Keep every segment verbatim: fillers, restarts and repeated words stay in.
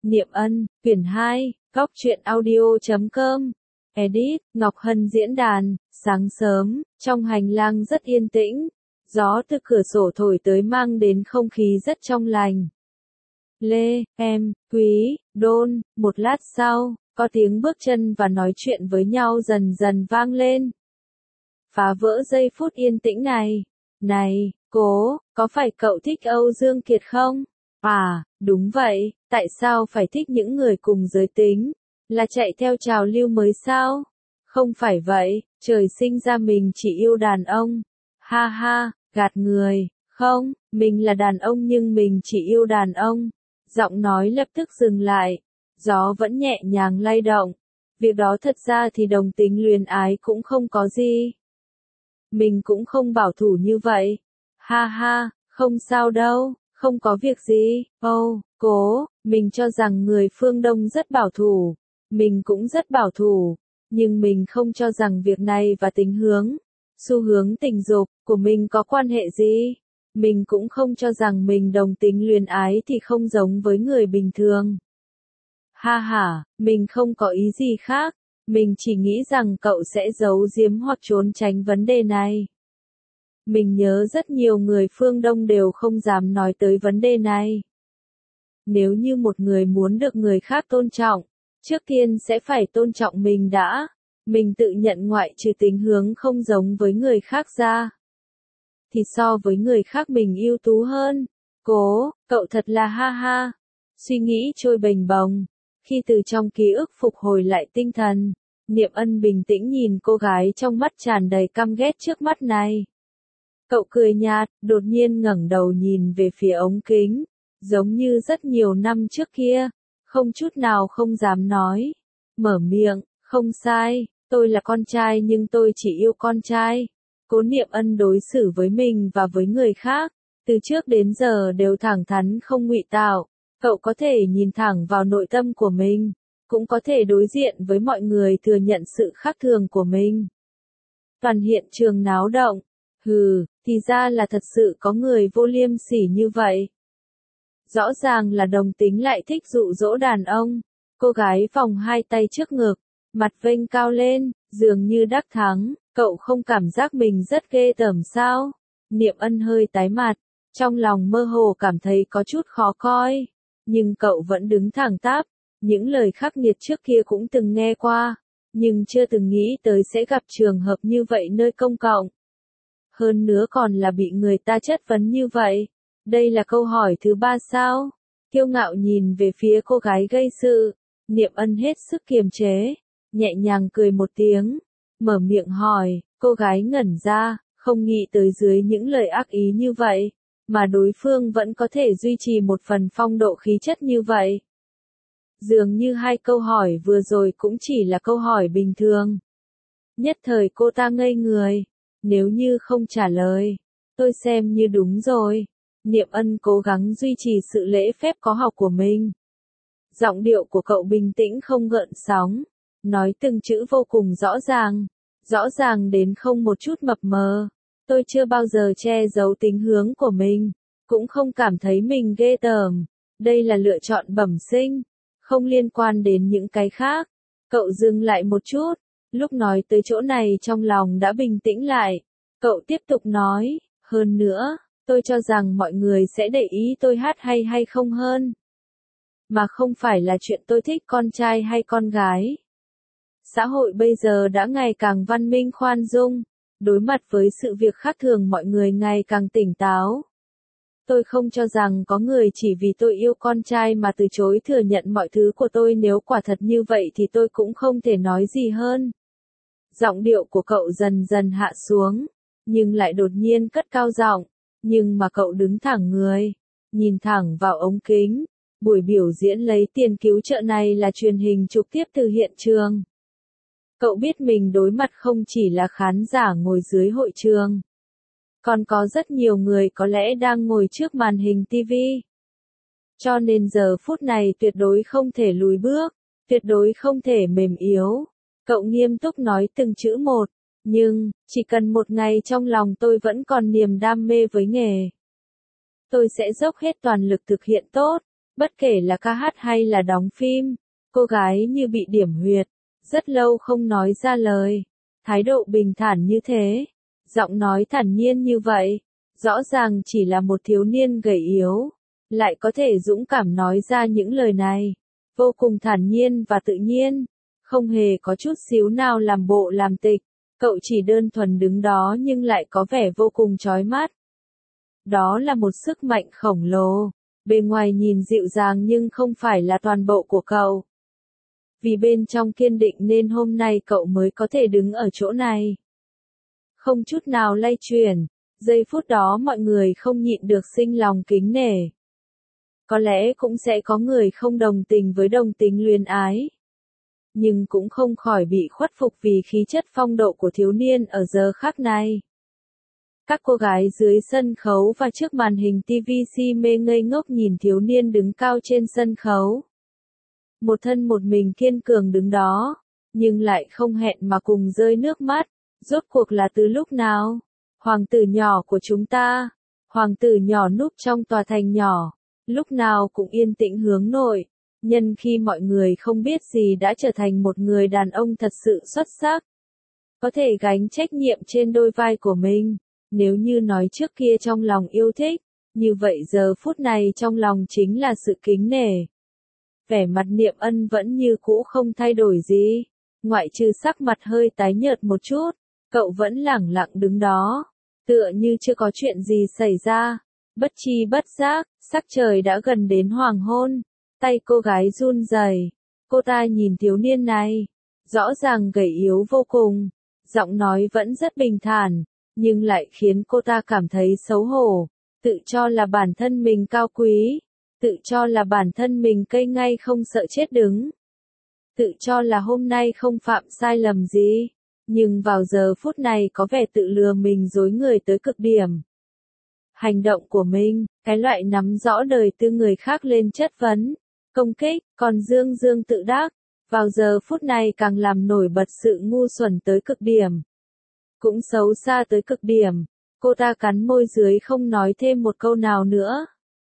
Niệm Ân, quyển hai, góc truyện audio chấm com. Edit, Ngọc Hân diễn đàn, sáng sớm, trong hành lang rất yên tĩnh, gió từ cửa sổ thổi tới mang đến không khí rất trong lành. Lê, em, Quý, Đôn, một lát sau, có tiếng bước chân và nói chuyện với nhau dần dần vang lên. Phá vỡ giây phút yên tĩnh này. Này, Cố, có phải cậu thích Âu Dương Kiệt không? À, đúng vậy, tại sao phải thích những người cùng giới tính? Là chạy theo trào lưu mới sao? Không phải vậy, trời sinh ra mình chỉ yêu đàn ông. Ha ha, gạt người, không, mình là đàn ông nhưng mình chỉ yêu đàn ông. Giọng nói lập tức dừng lại, gió vẫn nhẹ nhàng lay động. Việc đó thật ra thì đồng tính luyến ái cũng không có gì. Mình cũng không bảo thủ như vậy. Ha ha, không sao đâu, không có việc gì. Ồ, oh, Cố, mình cho rằng người phương Đông rất bảo thủ. Mình cũng rất bảo thủ. Nhưng mình không cho rằng việc này và tính hướng, xu hướng tình dục của mình có quan hệ gì. Mình cũng không cho rằng mình đồng tính luyến ái thì không giống với người bình thường. Ha ha, mình không có ý gì khác. Mình chỉ nghĩ rằng cậu sẽ giấu giếm hoặc trốn tránh vấn đề này. Mình nhớ rất nhiều người phương Đông đều không dám nói tới vấn đề này. Nếu như một người muốn được người khác tôn trọng, trước tiên sẽ phải tôn trọng mình đã. Mình tự nhận ngoại trừ tính hướng không giống với người khác ra, thì so với người khác mình ưu tú hơn. Cố, cậu thật là ha ha. Suy nghĩ trôi bềnh bồng. Khi từ trong ký ức phục hồi lại tinh thần, Niệm Ân bình tĩnh nhìn cô gái trong mắt tràn đầy căm ghét trước mắt này. Cậu cười nhạt, đột nhiên ngẩng đầu nhìn về phía ống kính, giống như rất nhiều năm trước kia, không chút nào không dám nói. Mở miệng, không sai, tôi là con trai nhưng tôi chỉ yêu con trai. Cố Niệm Ân đối xử với mình và với người khác, từ trước đến giờ đều thẳng thắn không ngụy tạo. Cậu có thể nhìn thẳng vào nội tâm của mình, cũng có thể đối diện với mọi người thừa nhận sự khác thường của mình. Toàn hiện trường náo động. Hừ, thì ra là thật sự có người vô liêm sỉ như vậy. Rõ ràng là đồng tính lại thích dụ dỗ đàn ông. Cô gái vòng hai tay trước ngực, mặt vênh cao lên, dường như đắc thắng. Cậu không cảm giác mình rất ghê tởm sao? Niệm Ân hơi tái mặt, trong lòng mơ hồ cảm thấy có chút khó coi. Nhưng cậu vẫn đứng thẳng tắp. Những lời khắc nghiệt trước kia cũng từng nghe qua, nhưng chưa từng nghĩ tới sẽ gặp trường hợp như vậy nơi công cộng. Hơn nữa còn là bị người ta chất vấn như vậy. Đây là câu hỏi thứ ba sao? Kiêu ngạo nhìn về phía cô gái gây sự. Niệm Ân hết sức kiềm chế, nhẹ nhàng cười một tiếng, mở miệng hỏi. Cô gái ngẩn ra, không nghĩ tới dưới những lời ác ý như vậy, mà đối phương vẫn có thể duy trì một phần phong độ khí chất như vậy. Dường như hai câu hỏi vừa rồi cũng chỉ là câu hỏi bình thường. Nhất thời cô ta ngây người. Nếu như không trả lời, tôi xem như đúng rồi. Niệm Ân cố gắng duy trì sự lễ phép có học của mình. Giọng điệu của cậu bình tĩnh không gợn sóng, nói từng chữ vô cùng rõ ràng, rõ ràng đến không một chút mập mờ. Tôi chưa bao giờ che giấu tính hướng của mình, cũng không cảm thấy mình ghê tởm. Đây là lựa chọn bẩm sinh, không liên quan đến những cái khác. Cậu dừng lại một chút, lúc nói tới chỗ này trong lòng đã bình tĩnh lại. Cậu tiếp tục nói, hơn nữa, tôi cho rằng mọi người sẽ để ý tôi hát hay hay không hơn. Mà không phải là chuyện tôi thích con trai hay con gái. Xã hội bây giờ đã ngày càng văn minh khoan dung, đối mặt với sự việc khác thường mọi người ngày càng tỉnh táo. Tôi không cho rằng có người chỉ vì tôi yêu con trai mà từ chối thừa nhận mọi thứ của tôi, nếu quả thật như vậy thì tôi cũng không thể nói gì hơn. Giọng điệu của cậu dần dần hạ xuống, nhưng lại đột nhiên cất cao giọng, nhưng mà cậu đứng thẳng người, nhìn thẳng vào ống kính. Buổi biểu diễn lấy tiền cứu trợ này là truyền hình trực tiếp từ hiện trường. Cậu biết mình đối mặt không chỉ là khán giả ngồi dưới hội trường, còn có rất nhiều người có lẽ đang ngồi trước màn hình ti vi. Cho nên giờ phút này tuyệt đối không thể lùi bước, tuyệt đối không thể mềm yếu. Cậu nghiêm túc nói từng chữ một, nhưng, chỉ cần một ngày trong lòng tôi vẫn còn niềm đam mê với nghề, tôi sẽ dốc hết toàn lực thực hiện tốt. Bất kể là ca hát hay là đóng phim, cô gái như bị điểm huyệt, rất lâu không nói ra lời. Thái độ bình thản như thế, giọng nói thản nhiên như vậy, rõ ràng chỉ là một thiếu niên gầy yếu, lại có thể dũng cảm nói ra những lời này, vô cùng thản nhiên và tự nhiên, không hề có chút xíu nào làm bộ làm tịch, cậu chỉ đơn thuần đứng đó nhưng lại có vẻ vô cùng chói mắt. Đó là một sức mạnh khổng lồ, bề ngoài nhìn dịu dàng nhưng không phải là toàn bộ của cậu. Vì bên trong kiên định nên hôm nay cậu mới có thể đứng ở chỗ này. Không chút nào lay chuyển, giây phút đó mọi người không nhịn được sinh lòng kính nể. Có lẽ cũng sẽ có người không đồng tình với đồng tính luyến ái. Nhưng cũng không khỏi bị khuất phục vì khí chất phong độ của thiếu niên ở giờ khắc này. Các cô gái dưới sân khấu và trước màn hình ti vi si mê ngây ngốc nhìn thiếu niên đứng cao trên sân khấu. Một thân một mình kiên cường đứng đó, nhưng lại không hẹn mà cùng rơi nước mắt. Rốt cuộc là từ lúc nào? Hoàng tử nhỏ của chúng ta, hoàng tử nhỏ núp trong tòa thành nhỏ, lúc nào cũng yên tĩnh hướng nội, nhân khi mọi người không biết gì đã trở thành một người đàn ông thật sự xuất sắc. Có thể gánh trách nhiệm trên đôi vai của mình, nếu như nói trước kia trong lòng yêu thích, như vậy giờ phút này trong lòng chính là sự kính nể. Vẻ mặt Niệm Ân vẫn như cũ không thay đổi gì, ngoại trừ sắc mặt hơi tái nhợt một chút, cậu vẫn lẳng lặng đứng đó, tựa như chưa có chuyện gì xảy ra. Bất chi bất giác, sắc trời đã gần đến hoàng hôn, tay cô gái run rẩy. Cô ta nhìn thiếu niên này, rõ ràng gầy yếu vô cùng, giọng nói vẫn rất bình thản, nhưng lại khiến cô ta cảm thấy xấu hổ, tự cho là bản thân mình cao quý, tự cho là bản thân mình cây ngay không sợ chết đứng, tự cho là hôm nay không phạm sai lầm gì, nhưng vào giờ phút này có vẻ tự lừa mình dối người tới cực điểm. Hành động của mình, cái loại nắm rõ đời tư người khác lên chất vấn, công kích, còn dương dương tự đắc, vào giờ phút này càng làm nổi bật sự ngu xuẩn tới cực điểm. Cũng xấu xa tới cực điểm, cô ta cắn môi dưới không nói thêm một câu nào nữa.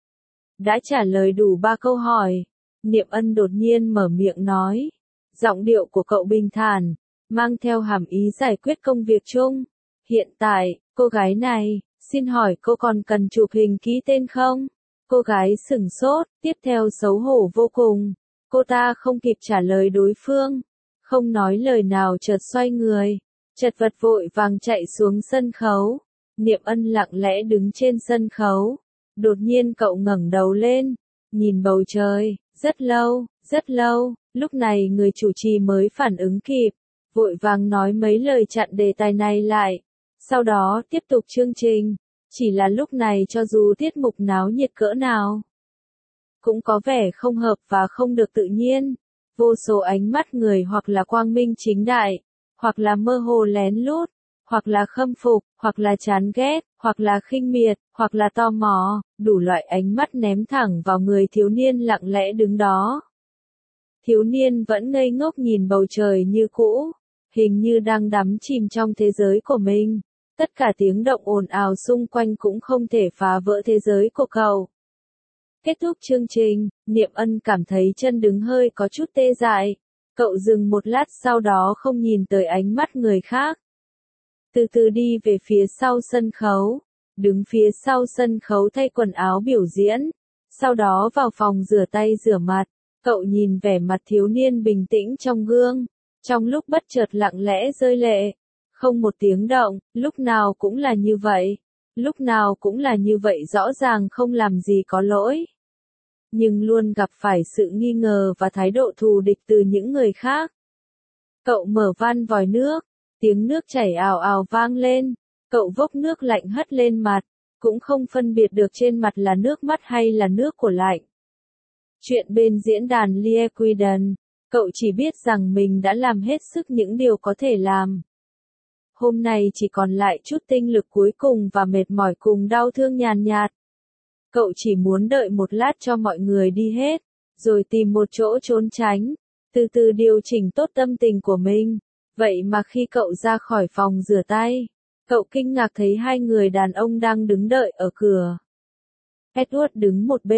Đã trả lời đủ ba câu hỏi, Niệm Ân đột nhiên mở miệng nói, giọng điệu của cậu bình thản, mang theo hàm ý giải quyết công việc chung. Hiện tại, cô gái này, xin hỏi cô còn cần chụp hình ký tên không? Cô gái sửng sốt, tiếp theo xấu hổ vô cùng. Cô ta không kịp trả lời đối phương, không nói lời nào chợt xoay người, chật vật vội vàng chạy xuống sân khấu. Niệm Ân lặng lẽ đứng trên sân khấu. Đột nhiên cậu ngẩng đầu lên, nhìn bầu trời, rất lâu, rất lâu, lúc này người chủ trì mới phản ứng kịp, vội vàng nói mấy lời chặn đề tài này lại, sau đó tiếp tục chương trình. Chỉ là lúc này cho dù tiết mục náo nhiệt cỡ nào, cũng có vẻ không hợp và không được tự nhiên. Vô số ánh mắt người hoặc là quang minh chính đại, hoặc là mơ hồ lén lút, hoặc là khâm phục, hoặc là chán ghét, hoặc là khinh miệt, hoặc là tò mò, đủ loại ánh mắt ném thẳng vào người thiếu niên lặng lẽ đứng đó. Thiếu niên vẫn ngây ngốc nhìn bầu trời như cũ, hình như đang đắm chìm trong thế giới của mình. Tất cả tiếng động ồn ào xung quanh cũng không thể phá vỡ thế giới của cậu. Kết thúc chương trình, Niệm Ân cảm thấy chân đứng hơi có chút tê dại. Cậu dừng một lát sau đó không nhìn tới ánh mắt người khác. Từ từ đi về phía sau sân khấu, đứng phía sau sân khấu thay quần áo biểu diễn, sau đó vào phòng rửa tay rửa mặt. Cậu nhìn vẻ mặt thiếu niên bình tĩnh trong gương, trong lúc bất chợt lặng lẽ rơi lệ. Không một tiếng động, lúc nào cũng là như vậy, lúc nào cũng là như vậy, rõ ràng không làm gì có lỗi. Nhưng luôn gặp phải sự nghi ngờ và thái độ thù địch từ những người khác. Cậu mở van vòi nước, tiếng nước chảy ào ào vang lên, cậu vốc nước lạnh hất lên mặt, cũng không phân biệt được trên mặt là nước mắt hay là nước của lạnh. Chuyện bên diễn đàn Liquidon, cậu chỉ biết rằng mình đã làm hết sức những điều có thể làm. Hôm nay chỉ còn lại chút tinh lực cuối cùng và mệt mỏi cùng đau thương nhàn nhạt. Cậu chỉ muốn đợi một lát cho mọi người đi hết, rồi tìm một chỗ trốn tránh, từ từ điều chỉnh tốt tâm tình của mình. Vậy mà khi cậu ra khỏi phòng rửa tay, cậu kinh ngạc thấy hai người đàn ông đang đứng đợi ở cửa. Edward đứng một bên,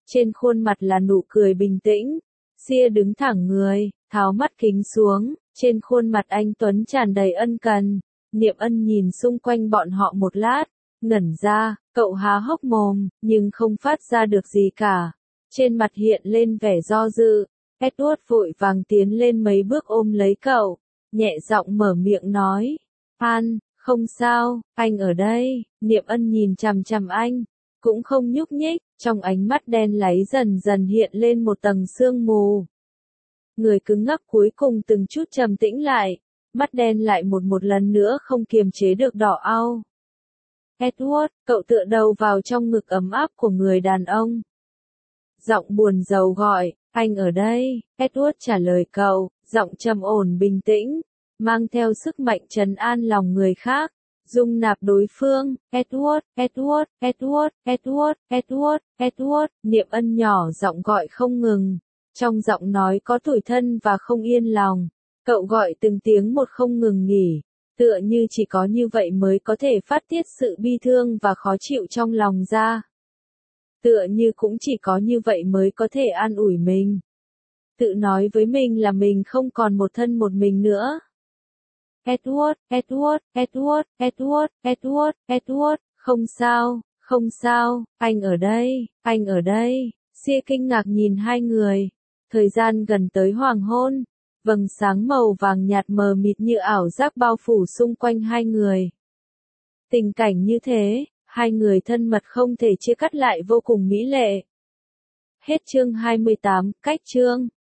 trên khuôn mặt là nụ cười bình tĩnh. Sia đứng thẳng người, tháo mắt kính xuống, trên khuôn mặt anh Tuấn tràn đầy ân cần. Niệm Ân nhìn xung quanh bọn họ một lát, ngẩn ra, cậu há hốc mồm, nhưng không phát ra được gì cả. Trên mặt hiện lên vẻ do dự. Edward vội vàng tiến lên mấy bước ôm lấy cậu, nhẹ giọng mở miệng nói, An, không sao, anh ở đây. Niệm Ân nhìn chằm chằm anh, cũng không nhúc nhích, trong ánh mắt đen láy dần dần hiện lên một tầng sương mù. Người cứng ngắc cuối cùng từng chút trầm tĩnh lại, mắt đen lại một một lần nữa không kiềm chế được đỏ au. Edward, cậu tựa đầu vào trong ngực ấm áp của người đàn ông. Giọng buồn rầu gọi, anh ở đây. Edward trả lời cậu, giọng trầm ổn bình tĩnh, mang theo sức mạnh trấn an lòng người khác, dung nạp đối phương. Edward, Edward, Edward, Edward, Edward, Edward. Niệm Ân nhỏ giọng gọi không ngừng, trong giọng nói có tủi thân và không yên lòng. Cậu gọi từng tiếng một không ngừng nghỉ, tựa như chỉ có như vậy mới có thể phát tiết sự bi thương và khó chịu trong lòng ra. Tựa như cũng chỉ có như vậy mới có thể an ủi mình. Tự nói với mình là mình không còn một thân một mình nữa. Edward, Edward, Edward, Edward, Edward, Edward, không sao, không sao, anh ở đây, anh ở đây. Sia kinh ngạc nhìn hai người. Thời gian gần tới hoàng hôn, vầng sáng màu vàng nhạt mờ mịt như ảo giác bao phủ xung quanh hai người. Tình cảnh như thế, hai người thân mật không thể chia cắt lại vô cùng mỹ lệ. Hết chương hai mươi tám, cách chương.